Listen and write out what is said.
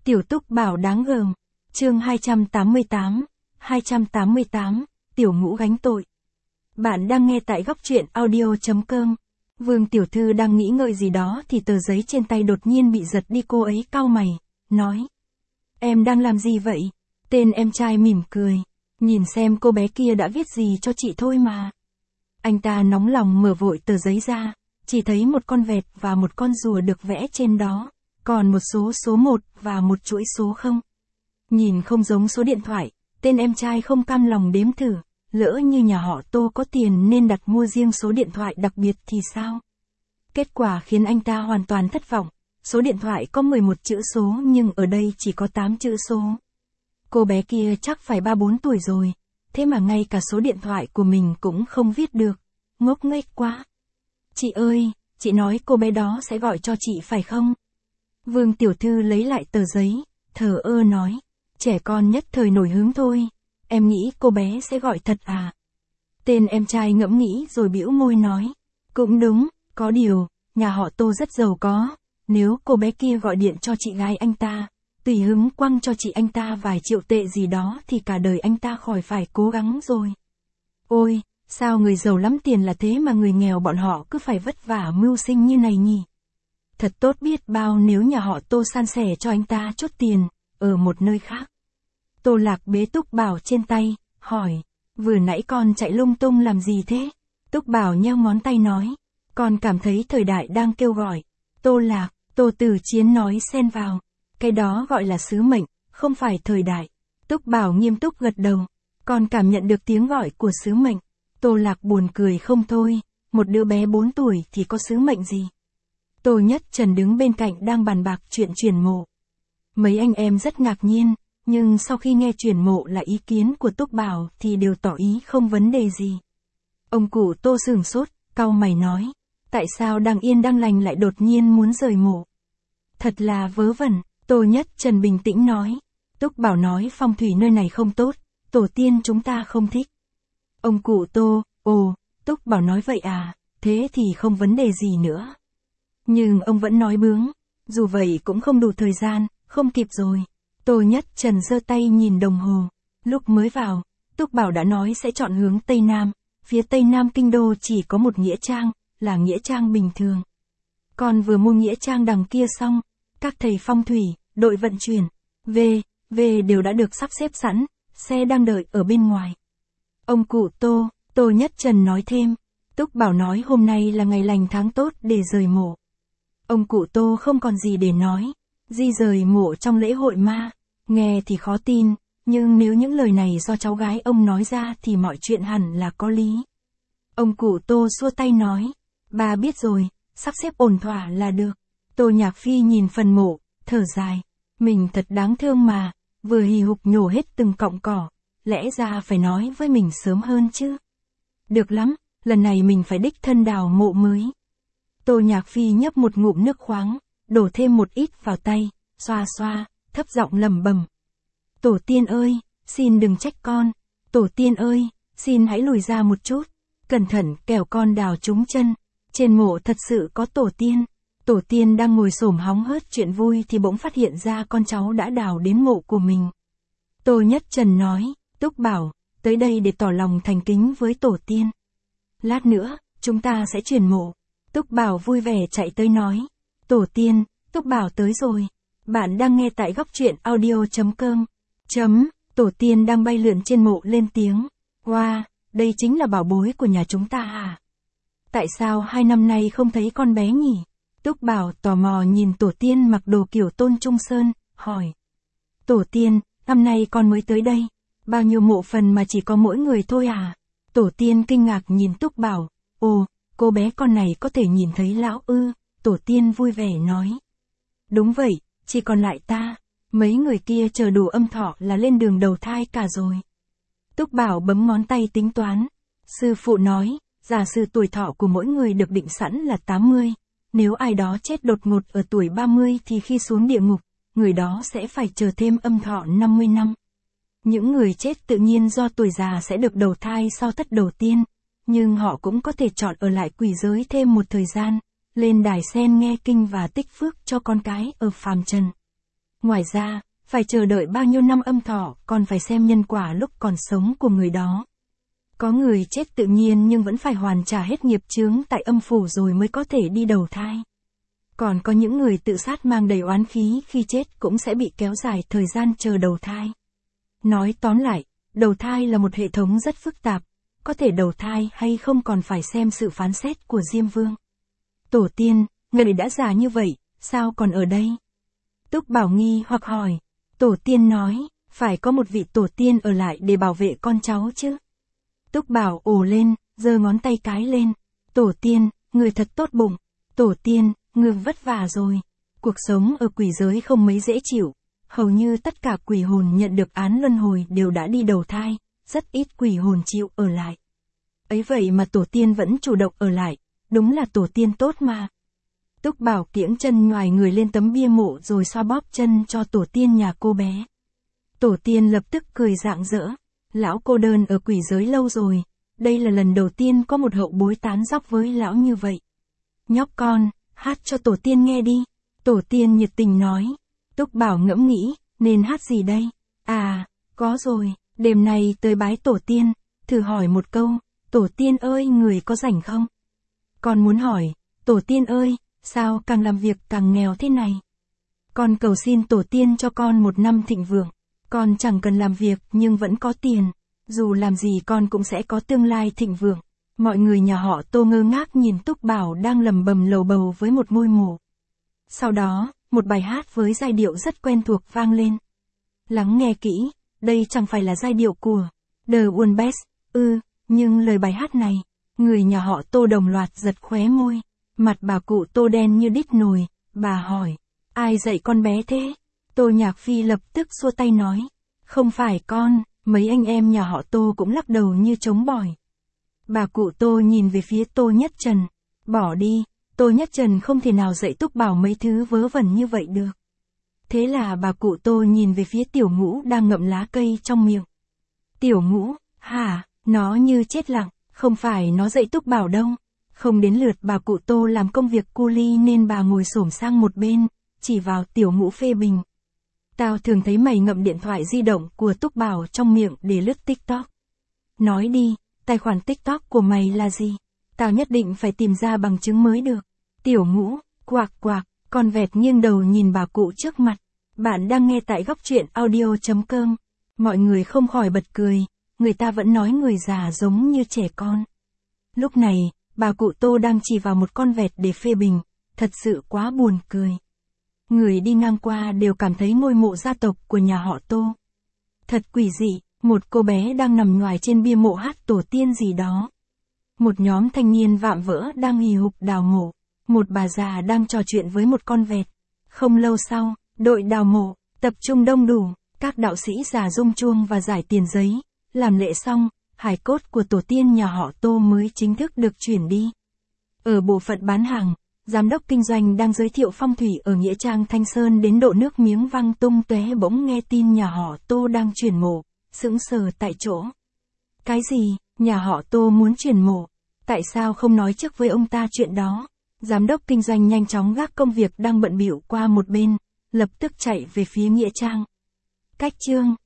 Tiểu Túc Bảo đáng gờm. Chương 288, Tiểu Ngũ gánh tội. Bạn đang nghe tại góc truyện audio.com. Vương tiểu thư đang nghĩ ngợi gì đó thì tờ giấy trên tay đột nhiên bị giật đi, cô ấy cau mày, nói: "Em đang làm gì vậy?" Tên em trai mỉm cười: "Nhìn xem cô bé kia đã viết gì cho chị thôi mà." Anh ta nóng lòng mở vội tờ giấy ra, chỉ thấy một con vẹt và một con rùa được vẽ trên đó, còn một số 1 và một chuỗi số 0. Nhìn không giống số điện thoại, tên em trai không cam lòng đếm thử, lỡ như nhà họ Tô có tiền nên đặt mua riêng số điện thoại đặc biệt thì sao? Kết quả khiến anh ta hoàn toàn thất vọng, số điện thoại có 11 chữ số nhưng ở đây chỉ có 8 chữ số. Cô bé kia chắc phải 3-4 tuổi rồi, thế mà ngay cả số điện thoại của mình cũng không viết được, ngốc nghếch quá. "Chị ơi, chị nói cô bé đó sẽ gọi cho chị phải không?" Vương tiểu thư lấy lại tờ giấy, thờ ơ nói: "Trẻ con nhất thời nổi hứng thôi, em nghĩ cô bé sẽ gọi thật à?" Tên em trai ngẫm nghĩ rồi bĩu môi nói: "Cũng đúng, có điều, nhà họ Tô rất giàu có, nếu cô bé kia gọi điện cho chị gái anh ta, tùy hứng quăng cho chị anh ta vài triệu tệ gì đó thì cả đời anh ta khỏi phải cố gắng rồi." Ôi, sao người giàu lắm tiền là thế mà người nghèo bọn họ cứ phải vất vả mưu sinh như này nhỉ? Thật tốt biết bao nếu nhà họ Tô san sẻ cho anh ta chút tiền, ở một nơi khác. Tô Lạc bế Túc Bảo trên tay, hỏi: "Vừa nãy con chạy lung tung làm gì thế?" Túc Bảo nheo ngón tay nói: "Con cảm thấy thời đại đang kêu gọi." "Tô Lạc," Tô Tử Chiến nói xen vào: "Cái đó gọi là sứ mệnh, không phải thời đại." Túc Bảo nghiêm túc gật đầu: "Con cảm nhận được tiếng gọi của sứ mệnh." Tô Lạc buồn cười không thôi, một đứa bé 4 tuổi thì có sứ mệnh gì? Tô Nhất Trần đứng bên cạnh đang bàn bạc chuyện chuyển mộ. Mấy anh em rất ngạc nhiên, nhưng sau khi nghe chuyển mộ là ý kiến của Túc Bảo thì đều tỏ ý không vấn đề gì. Ông cụ Tô sửng sốt, cau mày nói: "Tại sao đang yên đang lành lại đột nhiên muốn rời mộ?" "Thật là vớ vẩn." Tô Nhất Trần bình tĩnh nói: "Túc Bảo nói phong thủy nơi này không tốt, tổ tiên chúng ta không thích." Ông cụ Tô: "Ồ, Túc Bảo nói vậy à, thế thì không vấn đề gì nữa." Nhưng ông vẫn nói bướng: "Dù vậy cũng không đủ thời gian, không kịp rồi." Tô Nhất Trần giơ tay nhìn đồng hồ. Lúc mới vào, Túc Bảo đã nói sẽ chọn hướng Tây Nam, phía Tây Nam kinh đô chỉ có một nghĩa trang, là nghĩa trang bình thường. Còn vừa mua nghĩa trang đằng kia xong, các thầy phong thủy, đội vận chuyển, v đều đã được sắp xếp sẵn, xe đang đợi ở bên ngoài. Ông cụ Tô Nhất Trần nói thêm: "Túc Bảo nói hôm nay là ngày lành tháng tốt để rời mộ." Ông cụ Tô không còn gì để nói. Di rời mộ trong lễ hội ma, nghe thì khó tin, nhưng nếu những lời này do cháu gái ông nói ra thì mọi chuyện hẳn là có lý. Ông cụ Tô xua tay nói: "Bà biết rồi, sắp xếp ổn thỏa là được." Tô Nhạc Phi nhìn phần mộ, thở dài: "Mình thật đáng thương mà, vừa hì hục nhổ hết từng cọng cỏ, lẽ ra phải nói với mình sớm hơn chứ." "Được lắm, lần này mình phải đích thân đào mộ mới." Tô Nhạc Phi nhấp một ngụm nước khoáng, đổ thêm một ít vào tay, xoa xoa, thấp giọng lẩm bẩm: "Tổ tiên ơi, xin đừng trách con. Tổ tiên ơi, xin hãy lùi ra một chút, cẩn thận kẻo con đào trúng chân. Trên mộ thật sự có tổ tiên." Tổ tiên đang ngồi xổm hóng hớt chuyện vui thì bỗng phát hiện ra con cháu đã đào đến mộ của mình. Tô Nhất Trần nói: "Túc Bảo, tới đây để tỏ lòng thành kính với tổ tiên. Lát nữa, chúng ta sẽ chuyển mộ." Túc Bảo vui vẻ chạy tới nói: "Tổ tiên, Túc Bảo tới rồi." Bạn đang nghe tại góc truyện audio.com. Tổ tiên đang bay lượn trên mộ lên tiếng: "Wow, đây chính là bảo bối của nhà chúng ta à? Tại sao 2 năm nay không thấy con bé nhỉ?" Túc Bảo tò mò nhìn tổ tiên mặc đồ kiểu Tôn Trung Sơn, hỏi: "Tổ tiên, năm nay con mới tới đây, bao nhiêu mộ phần mà chỉ có mỗi người thôi à?" Tổ tiên kinh ngạc nhìn Túc Bảo: "Ồ, cô bé con này có thể nhìn thấy lão ư?" Tổ tiên vui vẻ nói: "Đúng vậy, chỉ còn lại ta, mấy người kia chờ đủ âm thọ là lên đường đầu thai cả rồi." Túc Bảo bấm ngón tay tính toán. Sư phụ nói, giả sử tuổi thọ của mỗi người được định sẵn là 80, nếu ai đó chết đột ngột ở tuổi 30 thì khi xuống địa ngục, người đó sẽ phải chờ thêm âm thọ 50 năm. Những người chết tự nhiên do tuổi già sẽ được đầu thai sau thất đầu tiên, nhưng họ cũng có thể chọn ở lại quỷ giới thêm một thời gian, lên đài sen nghe kinh và tích phước cho con cái ở phàm trần. Ngoài ra, phải chờ đợi bao nhiêu năm âm thọ, còn phải xem nhân quả lúc còn sống của người đó. Có người chết tự nhiên nhưng vẫn phải hoàn trả hết nghiệp chướng tại âm phủ rồi mới có thể đi đầu thai. Còn có những người tự sát mang đầy oán khí khi chết cũng sẽ bị kéo dài thời gian chờ đầu thai. Nói tóm lại, đầu thai là một hệ thống rất phức tạp, có thể đầu thai hay không còn phải xem sự phán xét của Diêm Vương. Tổ tiên, người đã già như vậy, sao còn ở đây? Túc Bảo nghi hoặc hỏi. Tổ tiên nói, phải có một vị tổ tiên ở lại để bảo vệ con cháu chứ. Túc Bảo ồ lên, giơ ngón tay cái lên. Tổ tiên, người thật tốt bụng. Tổ tiên, người vất vả rồi. Cuộc sống ở quỷ giới không mấy dễ chịu. Hầu như tất cả quỷ hồn nhận được án luân hồi đều đã đi đầu thai, rất ít quỷ hồn chịu ở lại. Ấy vậy mà tổ tiên vẫn chủ động ở lại, đúng là tổ tiên tốt mà. Túc Bảo kiễng chân nhoài người lên tấm bia mộ rồi xoa bóp chân cho tổ tiên nhà cô bé. Tổ tiên lập tức cười rạng rỡ. Lão cô đơn ở quỷ giới lâu rồi, đây là lần đầu tiên có một hậu bối tán dóc với lão như vậy. Nhóc con, hát cho tổ tiên nghe đi. Tổ tiên nhiệt tình nói. Túc Bảo ngẫm nghĩ, nên hát gì đây? À, có rồi, đêm nay tới bái tổ tiên, thử hỏi một câu, tổ tiên ơi người có rảnh không? Con muốn hỏi, tổ tiên ơi, sao càng làm việc càng nghèo thế này? Con cầu xin tổ tiên cho con một năm thịnh vượng, con chẳng cần làm việc nhưng vẫn có tiền, dù làm gì con cũng sẽ có tương lai thịnh vượng. Mọi người nhà họ Tô ngơ ngác nhìn Túc Bảo đang lầm bầm lầu bầu với một ngôi mộ. Sau đó, một bài hát với giai điệu rất quen thuộc vang lên. Lắng nghe kỹ, đây chẳng phải là giai điệu của The One Best, nhưng lời bài hát này, người nhà họ Tô đồng loạt giật khóe môi, mặt bà cụ Tô đen như đít nồi, bà hỏi, ai dạy con bé thế? Tô Nhạc Phi lập tức xua tay nói, không phải con, mấy anh em nhà họ Tô cũng lắc đầu như trống bỏi. Bà cụ Tô nhìn về phía Tô Nhất Trần, bỏ đi, Tô Nhất Trần không thể nào dạy Túc Bảo mấy thứ vớ vẩn như vậy được. Thế là bà cụ Tô nhìn về phía Tiểu Ngũ đang ngậm lá cây trong miệng. Tiểu Ngũ, hả, nó như chết lặng, không phải nó dạy Túc Bảo đâu. Không đến lượt bà cụ Tô làm công việc cu li nên bà ngồi xổm sang một bên, chỉ vào Tiểu Ngũ phê bình. Tao thường thấy mày ngậm điện thoại di động của Túc Bảo trong miệng để lướt TikTok. Nói đi, tài khoản TikTok của mày là gì? Tao nhất định phải tìm ra bằng chứng mới được. Tiểu Ngũ, quạc quạc, con vẹt nghiêng đầu nhìn bà cụ trước mặt. Bạn đang nghe tại góc truyện audio.com. Mọi người không khỏi bật cười, người ta vẫn nói người già giống như trẻ con. Lúc này, bà cụ Tô đang chỉ vào một con vẹt để phê bình, thật sự quá buồn cười. Người đi ngang qua đều cảm thấy ngôi mộ gia tộc của nhà họ Tô thật quỷ dị, một cô bé đang nằm nhoài trên bia mộ hát tổ tiên gì đó. Một nhóm thanh niên vạm vỡ đang hì hục đào mộ, một bà già đang trò chuyện với một con vẹt. Không lâu sau, đội đào mộ tập trung đông đủ, các đạo sĩ già rung chuông và giải tiền giấy, làm lễ xong, hài cốt của tổ tiên nhà họ Tô mới chính thức được chuyển đi. Ở bộ phận bán hàng, giám đốc kinh doanh đang giới thiệu phong thủy ở nghĩa trang Thanh Sơn đến độ nước miếng văng tung tóe bỗng nghe tin nhà họ Tô đang chuyển mộ, sững sờ tại chỗ. Cái gì, nhà họ Tô muốn chuyển mộ? Tại sao không nói trước với ông ta chuyện đó? Giám đốc kinh doanh nhanh chóng gác công việc đang bận bịu qua một bên, lập tức chạy về phía nghĩa trang. Cách chương